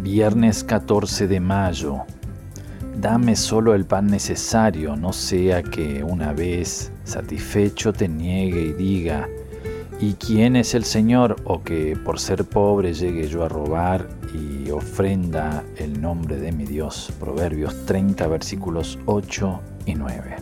Viernes 14 de mayo. Dame solo el pan necesario, no sea que una vez satisfecho te niegue y diga, ¿y quién es el Señor? O que por ser pobre llegue yo a robar y ofrenda el nombre de mi Dios. Proverbios 30, versículos 8 y 9.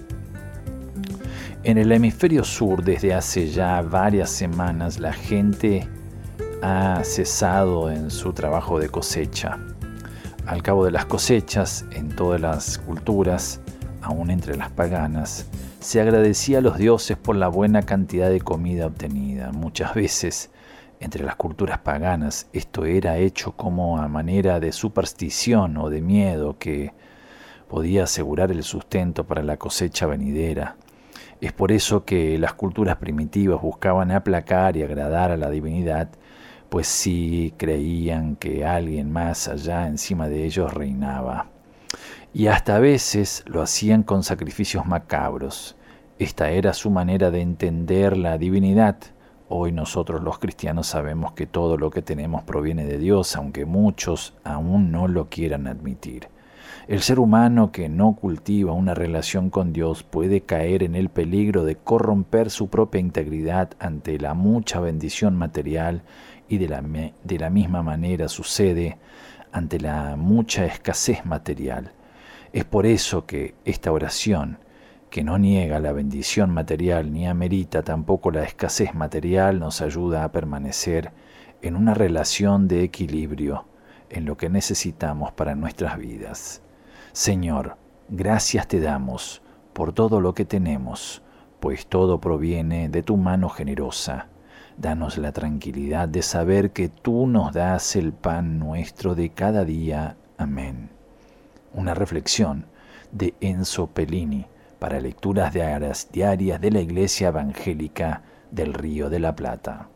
En el hemisferio sur, desde hace ya varias semanas, la gente ha cesado en su trabajo de cosecha. Al cabo de las cosechas, en todas las culturas, aún entre las paganas, se agradecía a los dioses por la buena cantidad de comida obtenida. Muchas veces, entre las culturas paganas, esto era hecho como a manera de superstición o de miedo que podía asegurar el sustento para la cosecha venidera. Es por eso que las culturas primitivas buscaban aplacar y agradar a la divinidad, pues sí creían que alguien más allá encima de ellos reinaba. Y hasta a veces lo hacían con sacrificios macabros. Esta era su manera de entender la divinidad. Hoy nosotros los cristianos sabemos que todo lo que tenemos proviene de Dios, aunque muchos aún no lo quieran admitir. El ser humano que no cultiva una relación con Dios puede caer en el peligro de corromper su propia integridad ante la mucha bendición material y de la misma manera sucede ante la mucha escasez material. Es por eso que esta oración, que no niega la bendición material ni amerita tampoco la escasez material, nos ayuda a permanecer en una relación de equilibrio en lo que necesitamos para nuestras vidas. Señor, gracias te damos por todo lo que tenemos, pues todo proviene de tu mano generosa. Danos la tranquilidad de saber que tú nos das el pan nuestro de cada día. Amén. Una reflexión de Enzo Pellini para lecturas diarias de la Iglesia Evangélica del Río de la Plata.